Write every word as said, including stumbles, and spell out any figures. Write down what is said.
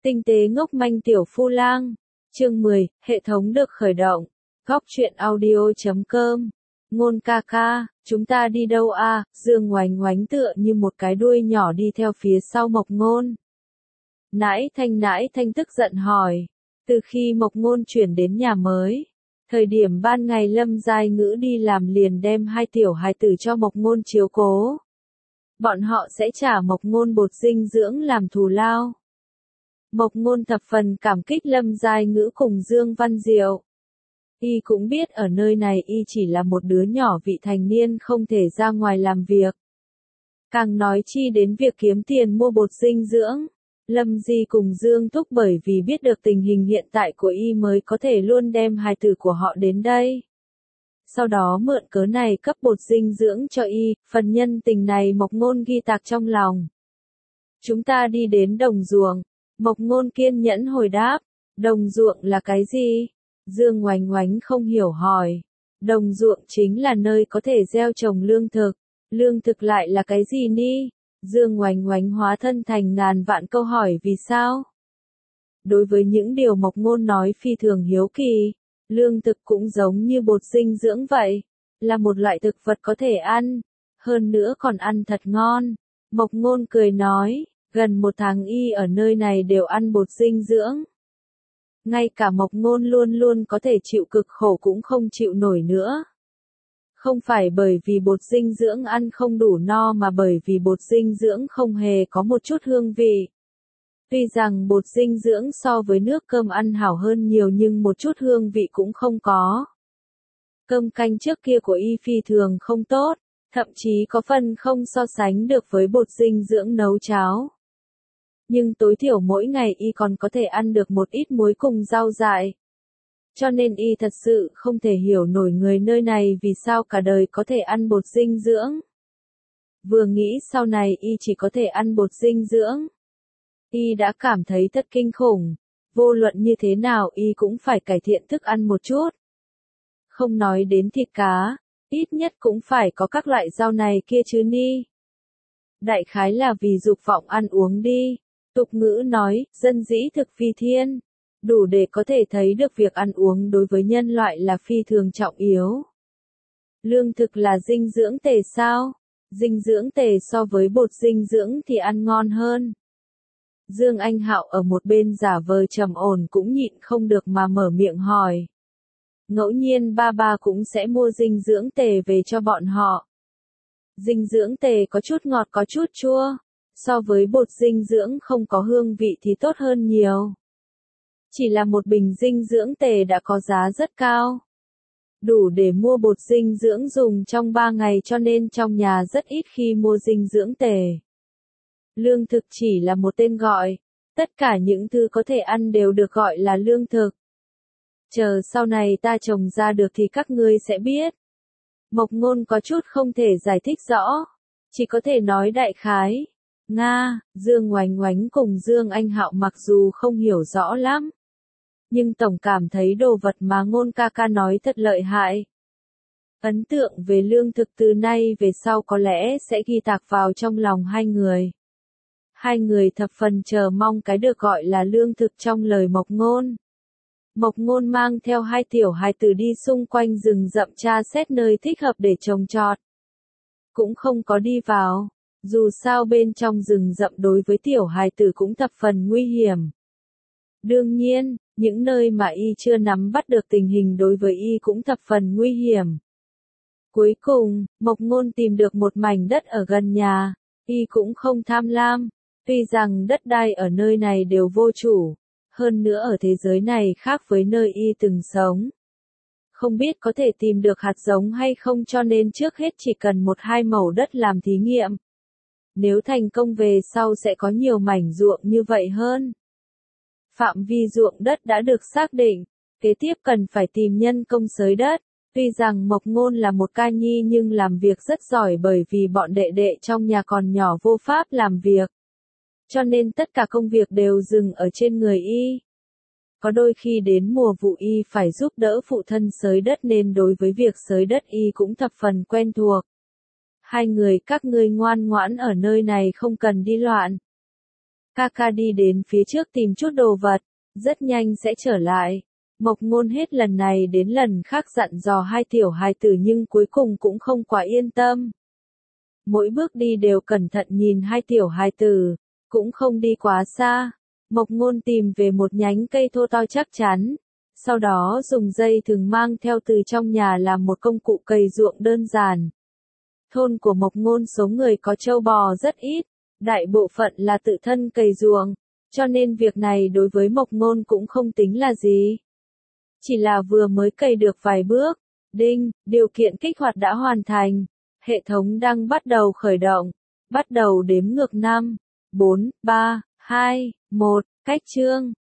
Tinh tế ngốc manh tiểu phu lang. Chương mười, hệ thống được khởi động. Góc truyện audio chấm com. Ngôn ca ca, chúng ta đi đâu a? Dương Ngoánh Ngoánh tựa như một cái đuôi nhỏ đi theo phía sau Mộc Ngôn. Nãi Thanh Nãi Thanh tức giận hỏi. Từ khi Mộc Ngôn chuyển đến nhà mới, thời điểm ban ngày Lâm Giai Ngữ đi làm liền đem hai tiểu hài tử cho Mộc Ngôn chiếu cố. Bọn họ sẽ trả Mộc Ngôn bột dinh dưỡng làm thù lao. Mộc Ngôn thập phần cảm kích Lâm Giai Ngữ cùng Dương Văn Diệu. Y cũng biết ở nơi này Y chỉ là một đứa nhỏ vị thành niên không thể ra ngoài làm việc. Càng nói chi đến việc kiếm tiền mua bột dinh dưỡng. Lâm Di cùng Dương Thúc bởi vì biết được tình hình hiện tại của Y mới có thể luôn đem hài tử của họ đến đây. Sau đó mượn cớ này cấp bột dinh dưỡng cho Y, phần nhân tình này Mộc Ngôn ghi tạc trong lòng. Chúng ta đi đến đồng ruộng. Mộc Ngôn kiên nhẫn hồi đáp. Đồng ruộng là cái gì? Dương Ngoánh Ngoánh không hiểu hỏi. Đồng ruộng chính là nơi có thể gieo trồng lương thực. Lương thực lại là cái gì ni? Dương Ngoánh Ngoánh hóa thân thành ngàn vạn câu hỏi vì sao? Đối với những điều Mộc Ngôn nói phi thường hiếu kỳ, lương thực cũng giống như bột dinh dưỡng vậy, là một loại thực vật có thể ăn, hơn nữa còn ăn thật ngon. Mộc Ngôn cười nói, gần một tháng Y ở nơi này đều ăn bột dinh dưỡng. Ngay cả Mộc Ngôn luôn luôn có thể chịu cực khổ cũng không chịu nổi nữa. Không phải bởi vì bột dinh dưỡng ăn không đủ no mà bởi vì bột dinh dưỡng không hề có một chút hương vị. Tuy rằng bột dinh dưỡng so với nước cơm ăn hảo hơn nhiều nhưng một chút hương vị cũng không có. Cơm canh trước kia của Y phi thường không tốt, thậm chí có phần không so sánh được với bột dinh dưỡng nấu cháo. Nhưng tối thiểu mỗi ngày Y còn có thể ăn được một ít muối cùng rau dại. Cho nên Y thật sự không thể hiểu nổi người nơi này vì sao cả đời có thể ăn bột dinh dưỡng. Vừa nghĩ sau này Y chỉ có thể ăn bột dinh dưỡng, Y đã cảm thấy thật kinh khủng. Vô luận như thế nào Y cũng phải cải thiện thức ăn một chút. Không nói đến thịt cá, ít nhất cũng phải có các loại rau này kia chứ ni. Đại khái là vì dục vọng ăn uống đi. Tục ngữ nói, dân dĩ thực phi thiên. Đủ để có thể thấy được việc ăn uống đối với nhân loại là phi thường trọng yếu. Lương thực là dinh dưỡng tề sao? Dinh dưỡng tề so với bột dinh dưỡng thì ăn ngon hơn. Dương Anh Hạo ở một bên giả vờ trầm ổn cũng nhịn không được mà mở miệng hỏi. Ngẫu nhiên ba ba cũng sẽ mua dinh dưỡng tề về cho bọn họ. Dinh dưỡng tề có chút ngọt có chút chua. So với bột dinh dưỡng không có hương vị thì tốt hơn nhiều. Chỉ là một bình dinh dưỡng tề đã có giá rất cao. Đủ để mua bột dinh dưỡng dùng trong ba ngày cho nên trong nhà rất ít khi mua dinh dưỡng tề. Lương thực chỉ là một tên gọi. Tất cả những thứ có thể ăn đều được gọi là lương thực. Chờ sau này ta trồng ra được thì các ngươi sẽ biết. Mộc Ngôn có chút không thể giải thích rõ. Chỉ có thể nói đại khái. Nga, Dương Ngoánh Ngoánh cùng Dương Anh Hạo mặc dù không hiểu rõ lắm. Nhưng tổng cảm thấy đồ vật mà Ngôn ca ca nói thật lợi hại. Ấn tượng về lương thực từ nay về sau có lẽ sẽ ghi tạc vào trong lòng hai người. Hai người thập phần chờ mong cái được gọi là lương thực trong lời Mộc Ngôn. Mộc Ngôn mang theo hai tiểu hài tử đi xung quanh rừng rậm tra xét nơi thích hợp để trồng trọt. Cũng không có đi vào. Dù sao bên trong rừng rậm đối với tiểu hài tử cũng thập phần nguy hiểm. Đương nhiên, những nơi mà Y chưa nắm bắt được tình hình đối với Y cũng thập phần nguy hiểm. Cuối cùng, Mộc Ngôn tìm được một mảnh đất ở gần nhà. Y cũng không tham lam. Tuy rằng đất đai ở nơi này đều vô chủ. Hơn nữa ở thế giới này khác với nơi Y từng sống. Không biết có thể tìm được hạt giống hay không cho nên trước hết chỉ cần một hai mẩu đất làm thí nghiệm. Nếu thành công về sau sẽ có nhiều mảnh ruộng như vậy hơn. Phạm vi ruộng đất đã được xác định, kế tiếp cần phải tìm nhân công xới đất. Tuy rằng Mộc Ngôn là một ca nhi nhưng làm việc rất giỏi bởi vì bọn đệ đệ trong nhà còn nhỏ vô pháp làm việc. Cho nên tất cả công việc đều dừng ở trên người Y. Có đôi khi đến mùa vụ Y phải giúp đỡ phụ thân xới đất nên đối với việc xới đất Y cũng thập phần quen thuộc. Hai người các ngươi ngoan ngoãn ở nơi này không cần đi loạn. Kaka đi đến phía trước tìm chút đồ vật, rất nhanh sẽ trở lại. Mộc Ngôn hết lần này đến lần khác dặn dò hai tiểu hài tử nhưng cuối cùng cũng không quá yên tâm. Mỗi bước đi đều cẩn thận nhìn hai tiểu hài tử, cũng không đi quá xa. Mộc Ngôn tìm về một nhánh cây thô to chắc chắn, sau đó dùng dây thừng mang theo từ trong nhà làm một công cụ cày ruộng đơn giản. Thôn của Mộc Ngôn số người có trâu bò rất ít, đại bộ phận là tự thân cày ruộng, cho nên việc này đối với Mộc Ngôn cũng không tính là gì. Chỉ là vừa mới cày được vài bước, đinh, điều kiện kích hoạt đã hoàn thành, hệ thống đang bắt đầu khởi động, bắt đầu đếm ngược năm, bốn, ba, hai, một, cách chương.